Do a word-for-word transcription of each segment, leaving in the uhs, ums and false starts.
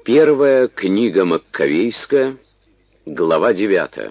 Первая книга Маккавейская, глава девятая.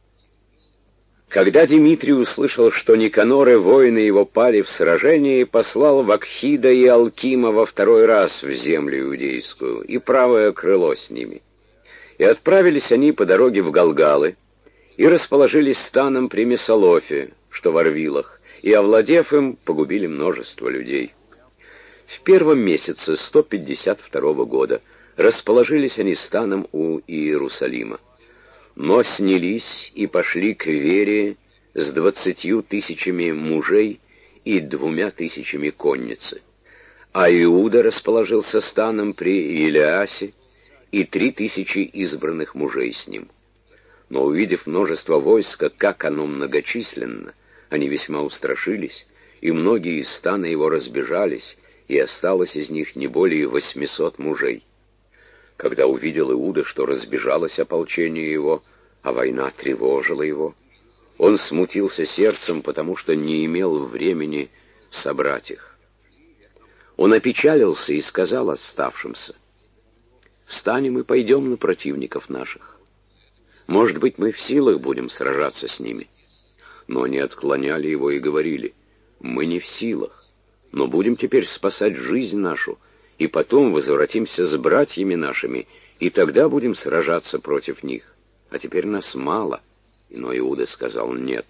Когда Дмитрий услышал, что Никанор и воины его пали в сражении, послал Вакхида и Алкима во второй раз в землю иудейскую, и правое крыло с ними. И отправились они по дороге в Галгалы, и расположились станом при Месолофе, что в Арвилах, и, овладев им, погубили множество людей. В первом месяце сто пятьдесят второго года расположились они станом у Иерусалима, но снялись и пошли к Вере с двадцатью тысячами мужей и двумя тысячами конницы. А Иуда расположился станом при Илиасе и три тысячи избранных мужей с ним. Но, увидев множество войска, как оно многочисленно, они весьма устрашились, и многие из стана его разбежались, и осталось из них не более восьмисот мужей. Когда увидел Иуда, что разбежалось ополчение его, а война тревожила его, он смутился сердцем, потому что не имел времени собрать их. Он опечалился и сказал оставшимся: «Встанем и пойдем на противников наших. Может быть, мы в силах будем сражаться с ними». Но они отклоняли его и говорили: «Мы не в силах, но будем теперь спасать жизнь нашу, и потом возвратимся с братьями нашими, и тогда будем сражаться против них. А теперь нас мало». Но Иуда сказал: «Нет,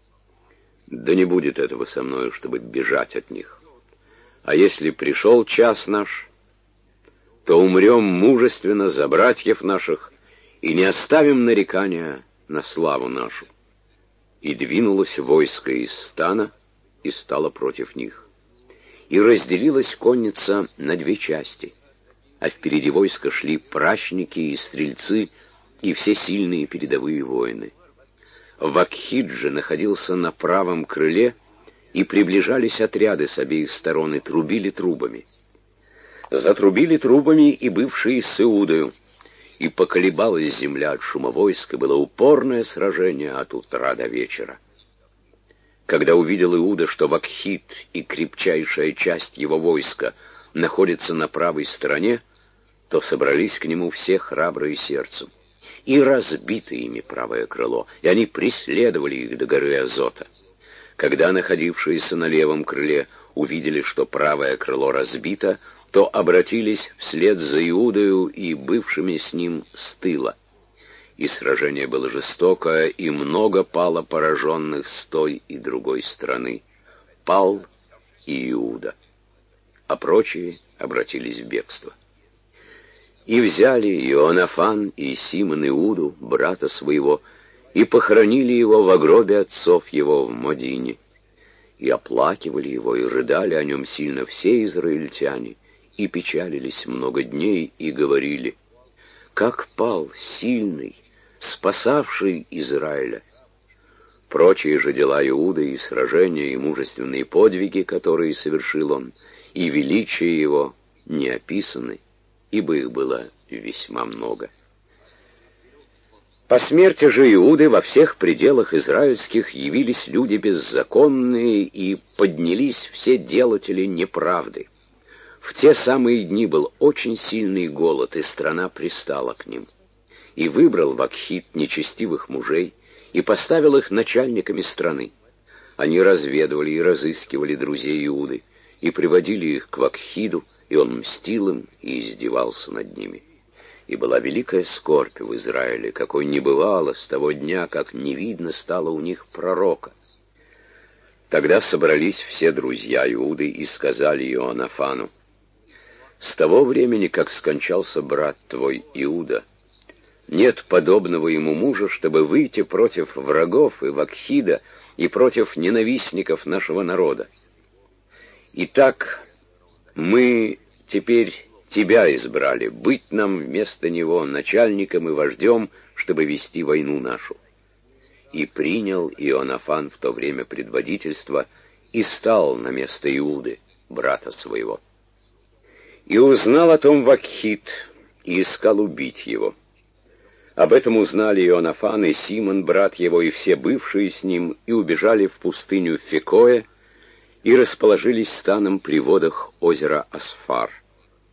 да не будет этого со мною, чтобы бежать от них. А если пришел час наш, то умрем мужественно за братьев наших и не оставим нарекания на славу нашу». И двинулось войско из стана и стало против них. И разделилась конница на две части, а впереди войска шли пращники и стрельцы, и все сильные передовые воины. Вакхид же находился на правом крыле, и приближались отряды с обеих сторон и трубили трубами. Затрубили трубами и бывшие с Иудою, и поколебалась земля от шума войска, было упорное сражение от утра до вечера. Когда увидел Иуда, что Вакхид и крепчайшая часть его войска находятся на правой стороне, то собрались к нему все храбрые сердцем, и разбито ими правое крыло, и они преследовали их до горы Азота. Когда находившиеся на левом крыле увидели, что правое крыло разбито, то обратились вслед за Иудою и бывшими с ним с тыла. И сражение было жестокое, и много пало пораженных с той и другой стороны. Пал и Иуда, а прочие обратились в бегство. И взяли Иоаннафан и Симон Иуду, брата своего, и похоронили его во гробе отцов его в Модине. И оплакивали его, и рыдали о нем сильно все израильтяне, и печалились много дней, и говорили: «Как пал сильный, спасавший Израиля». Прочие же дела Иуды, и сражения, и мужественные подвиги, которые совершил он, и величие его не описаны, ибо их было весьма много. По смерти же Иуды во всех пределах израильских явились люди беззаконные, и поднялись все делатели неправды. В те самые дни был очень сильный голод, и страна пристала к ним. И выбрал Вакхид нечестивых мужей, и поставил их начальниками страны. Они разведывали и разыскивали друзей Иуды, и приводили их к Вакхиду, и он мстил им и издевался над ними. И была великая скорбь в Израиле, какой не бывало с того дня, как не видно стало у них пророка. Тогда собрались все друзья Иуды и сказали Иоаннафану: «С того времени, как скончался брат твой Иуда, нет подобного ему мужа, чтобы выйти против врагов и Вакхида и против ненавистников нашего народа. Итак, мы теперь тебя избрали, быть нам вместо него начальником и вождем, чтобы вести войну нашу». И принял Иоаннафан в то время предводительство и стал на место Иуды, брата своего. И узнал о том Вакхид, и искал убить его. Об этом узнали Иоаннафан и Симон, брат его, и все бывшие с ним, и убежали в пустыню Фекоя, и расположились станом при водах озера Асфар.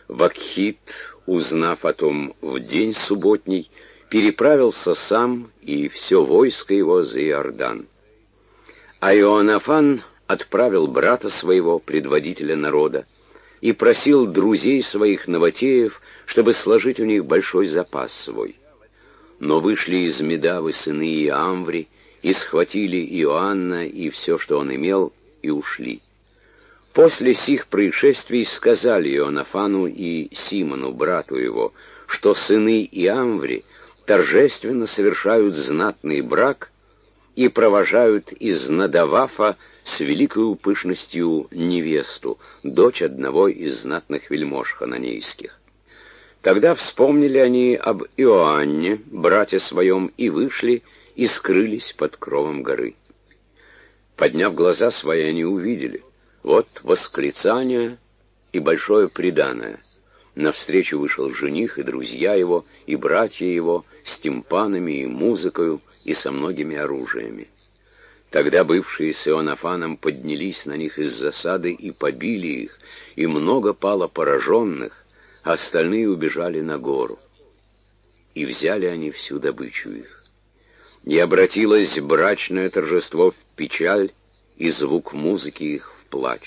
Вакхит, узнав о том в день субботний, переправился сам и все войско его за Иордан. А Иоаннафан отправил брата своего, предводителя народа, и просил друзей своих новотеев, чтобы сложить у них большой запас свой. Но вышли из Медавы сыны Иамври, и схватили Иоанна и все, что он имел, и ушли. После сих происшествий сказали Иоаннафану и Симону, брату его, что сыны Иамври торжественно совершают знатный брак и провожают из Надавафа с великою пышностью невесту, дочь одного из знатных вельмож хананейских. Тогда вспомнили они об Иоанне, брате своем, и вышли, и скрылись под кровом горы. Подняв глаза свои, они увидели, вот восклицание и большое приданое. Навстречу вышел жених и друзья его, и братья его, с тимпанами и музыкою, и со многими оружиями. Тогда бывшие с Иоаннафаном поднялись на них из засады и побили их, и много пало пораженных, а остальные убежали на гору. И взяли они всю добычу их. И обратилось брачное торжество в печаль, и звук музыки их в плач.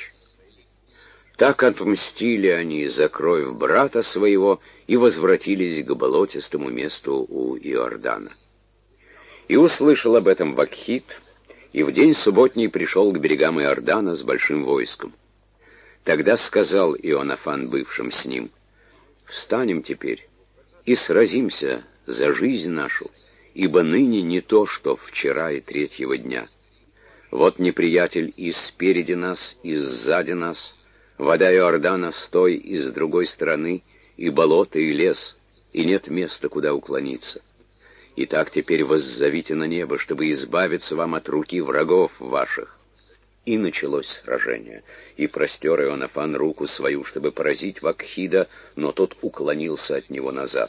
Так отмстили они за кровь брата своего и возвратились к болотистому месту у Иордана. И услышал об этом Вакхит, и в день субботний пришел к берегам Иордана с большим войском. Тогда сказал Иоаннафан бывшим с ним: «Встанем теперь и сразимся за жизнь нашу, ибо ныне не то, что вчера и третьего дня. Вот неприятель и спереди нас, и сзади нас, вода Иордана с той и с другой стороны, и болото, и лес, и нет места, куда уклониться. Итак, теперь воззовите на небо, чтобы избавиться вам от руки врагов ваших». И началось сражение, и простер Иоаннафан руку свою, чтобы поразить Вакхида, но тот уклонился от него назад.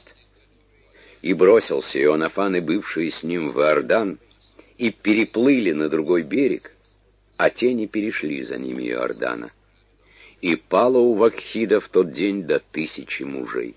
И бросился Иоаннафан и бывшие с ним в Иордан, и переплыли на другой берег, а те не перешли за ними Иордана. И пало у Вакхида в тот день до тысячи мужей.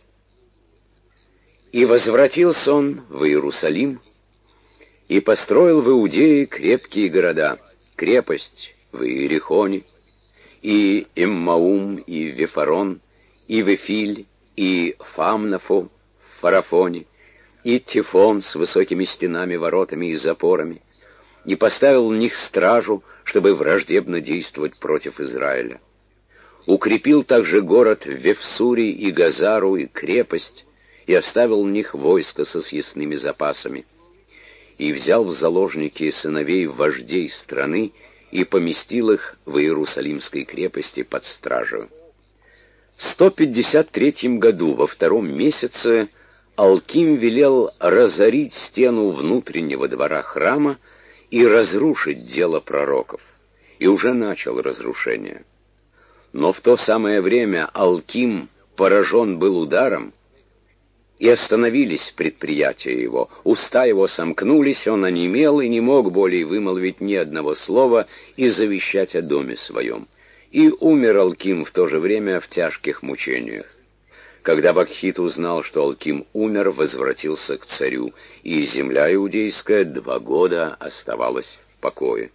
И возвратился он в Иерусалим, и построил в Иудее крепкие города, крепость в Иерихоне, и Эммаум, и Вифарон, и Вифиль, и Фамнафу в Фарафоне, и Тифон с высокими стенами, воротами и запорами, и поставил в них стражу, чтобы враждебно действовать против Израиля. Укрепил также город в Вефсуре и Газару, и крепость, и оставил в них войско со съестными запасами. И взял в заложники сыновей вождей страны, и поместил их в Иерусалимской крепости под стражу. В сто пятьдесят третьем году, во втором месяце, Алким велел разорить стену внутреннего двора храма и разрушить дело пророков, и уже начал разрушение. Но в то самое время Алким поражен был ударом, и остановились предприятия его, уста его сомкнулись, он онемел и не мог более вымолвить ни одного слова и завещать о доме своем. И умер Алким в то же время в тяжких мучениях. Когда Вакхит узнал, что Алким умер, возвратился к царю, и земля иудейская два года оставалась в покое.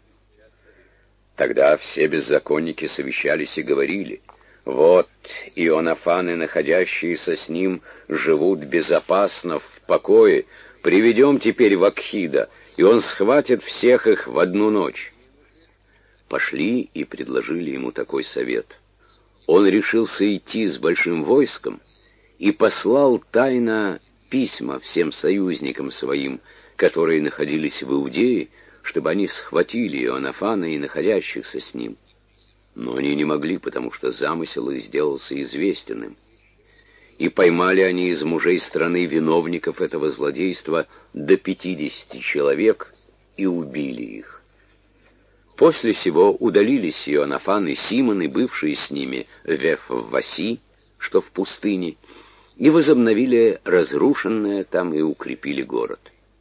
Тогда все беззаконники совещались и говорили: «Вот Иоаннафаны, находящиеся с ним, живут безопасно в покое. Приведем теперь Вакхида, и он схватит всех их в одну ночь». Пошли и предложили ему такой совет. Он решился идти с большим войском и послал тайно письма всем союзникам своим, которые находились в Иудее, чтобы они схватили Иоаннафана и находящихся с ним. Но они не могли, потому что замысел их сделался известен им. И поймали они из мужей страны виновников этого злодейства до пятидесяти человек и убили их. После сего удалились Иоаннафан и Симон, и бывшие с ними Веф-Васи, что в пустыне, и возобновили разрушенное там и укрепили город.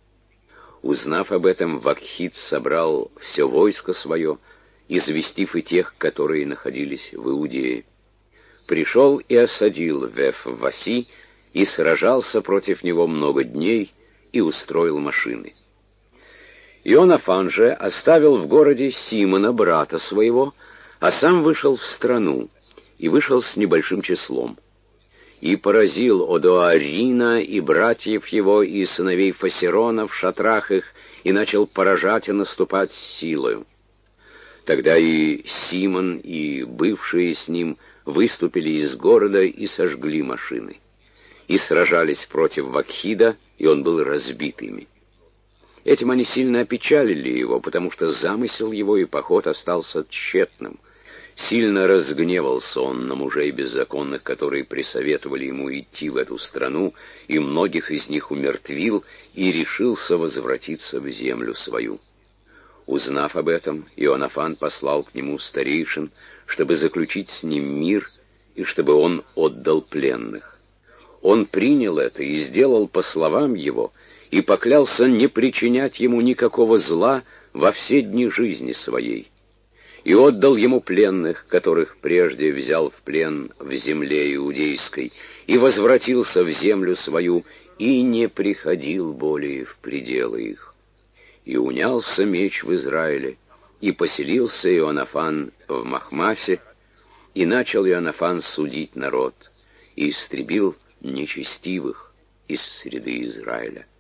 Узнав об этом, Вакхит собрал все войско свое, известив и тех, которые находились в Иудее. пришел и осадил Веф-Васи, и сражался против него много дней, и устроил машины. Ионафан же оставил в городе Симона, брата своего, а сам вышел в страну, и вышел с небольшим числом. И поразил Одоарина и братьев его, и сыновей Фасерона в шатрах их, и начал поражать и наступать с силою. Тогда и Симон, и бывшие с ним выступили из города и сожгли машины. И сражались против Вакхида, и он был разбит ими. Этим они сильно опечалили его, потому что замысел его и поход остался тщетным. Сильно разгневался он на мужей беззаконных, которые присоветовали ему идти в эту страну, и многих из них умертвил, и решился возвратиться в землю свою. Узнав об этом, Ионафан послал к нему старейшин, чтобы заключить с ним мир, и чтобы он отдал пленных. Он принял это и сделал по словам его, и поклялся не причинять ему никакого зла во все дни жизни своей. И отдал ему пленных, которых прежде взял в плен в земле иудейской, и возвратился в землю свою, и не приходил более в пределы их. И унялся меч в Израиле, и поселился Ионафан в Махмасе, и начал Ионафан судить народ, и истребил нечестивых из среды Израиля.